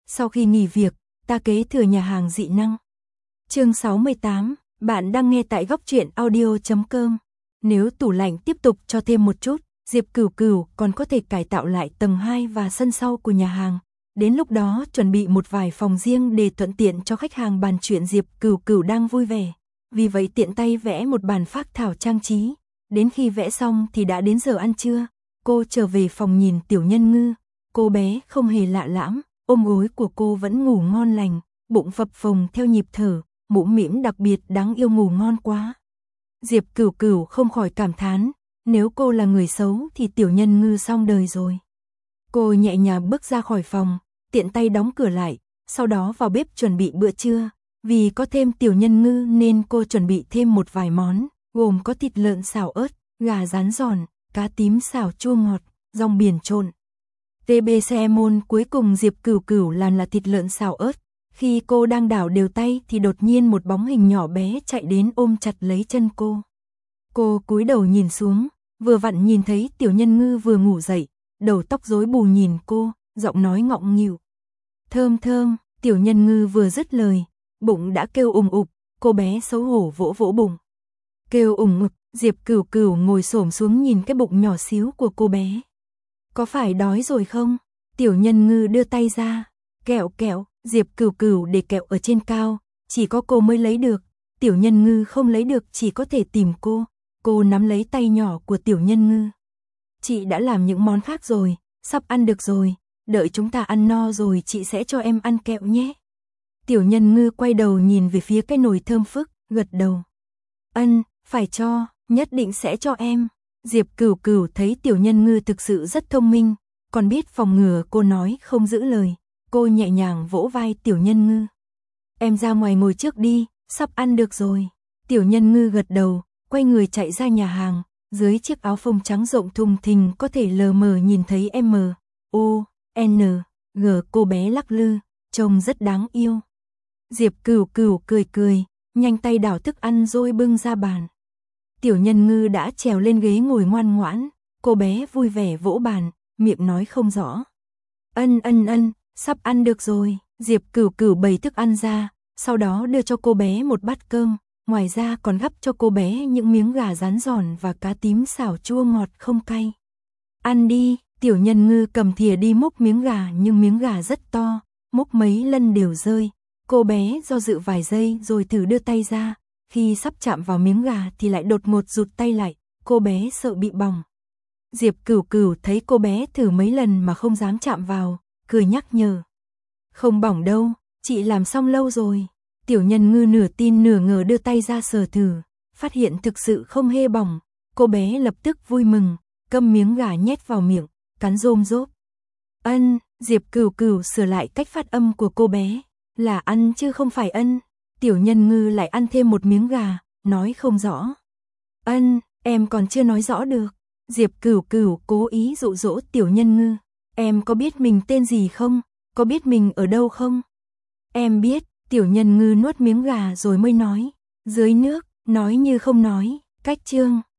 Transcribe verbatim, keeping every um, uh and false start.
Sau khi nghỉ việc, ta kế thừa nhà hàng dị năng. Chương sáu mươi tám, bạn đang nghe tại góc truyện audio chấm com. Nếu tủ lạnh tiếp tục cho thêm một chút, Diệp Cửu Cửu còn có thể cải tạo lại tầng hai và sân sau của nhà hàng. Đến lúc đó chuẩn bị một vài phòng riêng để thuận tiện cho khách hàng bàn chuyện. Diệp Cửu Cửu đang vui vẻ, vì vậy tiện tay vẽ một bàn phác thảo trang trí. Đến khi vẽ xong thì đã đến giờ ăn trưa. Cô trở về phòng nhìn Tiểu Nhân Ngư. Cô bé không hề lạ lẫm, ôm gối của cô vẫn ngủ ngon lành, bụng phập phồng theo nhịp thở, mũm mĩm đặc biệt đáng yêu, ngủ ngon quá. Diệp Cửu Cửu không khỏi cảm thán, nếu cô là người xấu thì Tiểu Nhân Ngư xong đời rồi. Cô nhẹ nhàng bước ra khỏi phòng, tiện tay đóng cửa lại, sau đó vào bếp chuẩn bị bữa trưa. Vì có thêm Tiểu Nhân Ngư nên cô chuẩn bị thêm một vài món, gồm có thịt lợn xào ớt, gà rán giòn, cá tím xào chua ngọt, rong biển trộn. tê bê xê môn cuối cùng Diệp Cửu Cửu làm là thịt lợn xào ớt. Khi cô đang đảo đều tay thì đột nhiên một bóng hình nhỏ bé chạy đến ôm chặt lấy chân cô. Cô cúi đầu nhìn xuống, vừa vặn nhìn thấy Tiểu Nhân Ngư vừa ngủ dậy, đầu tóc rối bù nhìn cô, giọng nói ngọng nghịu. Thơm thơm. Tiểu Nhân Ngư vừa dứt lời, bụng đã kêu ùng ục, cô bé xấu hổ vỗ vỗ bụng. Kêu ùng ục, Diệp Cửu Cửu ngồi xổm xuống nhìn cái bụng nhỏ xíu của cô bé. Có phải đói rồi không? Tiểu Nhân Ngư đưa tay ra. Kẹo kẹo. Diệp Cửu Cửu để kẹo ở trên cao, chỉ có cô mới lấy được. Tiểu Nhân Ngư không lấy được, chỉ có thể tìm cô. Cô nắm lấy tay nhỏ của Tiểu Nhân Ngư. Chị đã làm những món khác rồi, sắp ăn được rồi, đợi chúng ta ăn no rồi chị sẽ cho em ăn kẹo nhé. Tiểu Nhân Ngư quay đầu nhìn về phía cái nồi thơm phức, gật đầu. Ân, phải cho, nhất định sẽ cho em. Diệp Cửu Cửu thấy Tiểu Nhân Ngư thực sự rất thông minh, còn biết phòng ngừa cô nói không giữ lời. Cô nhẹ nhàng vỗ vai Tiểu Nhân Ngư. Em ra ngoài ngồi trước đi, sắp ăn được rồi. Tiểu Nhân Ngư gật đầu, quay người chạy ra nhà hàng. Dưới chiếc áo phông trắng rộng thùng thình có thể lờ mờ nhìn thấy M, O, N, G, cô bé lắc lư, trông rất đáng yêu. Diệp Cửu Cửu cười cười, nhanh tay đảo thức ăn rồi bưng ra bàn. Tiểu Nhân Ngư đã trèo lên ghế ngồi ngoan ngoãn, cô bé vui vẻ vỗ bàn, miệng nói không rõ. Ân ân ân, sắp ăn được rồi. Diệp Cửu Cửu bày thức ăn ra, sau đó đưa cho cô bé một bát cơm, ngoài ra còn gắp cho cô bé những miếng gà rán giòn và cá tím xào chua ngọt không cay. Ăn đi. Tiểu Nhân Ngư cầm thìa đi múc miếng gà, nhưng miếng gà rất to, múc mấy lần đều rơi. Cô bé do dự vài giây rồi thử đưa tay ra, khi sắp chạm vào miếng gà thì lại đột ngột rụt tay lại, cô bé sợ bị bỏng. Diệp Cửu Cửu thấy cô bé thử mấy lần mà không dám chạm vào, cười nhắc nhở. Không bỏng đâu, chị làm xong lâu rồi. Tiểu Nhân Ngư nửa tin nửa ngờ đưa tay ra sờ thử, phát hiện thực sự không hề bỏng. Cô bé lập tức vui mừng, cầm miếng gà nhét vào miệng, cắn rôm rốp. Ân, Diệp Cửu Cửu sửa lại cách phát âm của cô bé, là ăn chứ không phải ân. Tiểu Nhân Ngư lại ăn thêm một miếng gà, nói không rõ. Ân, em còn chưa nói rõ được. Diệp Cửu Cửu cố ý dụ dỗ Tiểu Nhân Ngư. Em có biết mình tên gì không? Có biết mình ở đâu không? Em biết. Tiểu Nhân Ngư nuốt miếng gà rồi mới nói. Dưới nước, nói như không nói. Cách chương.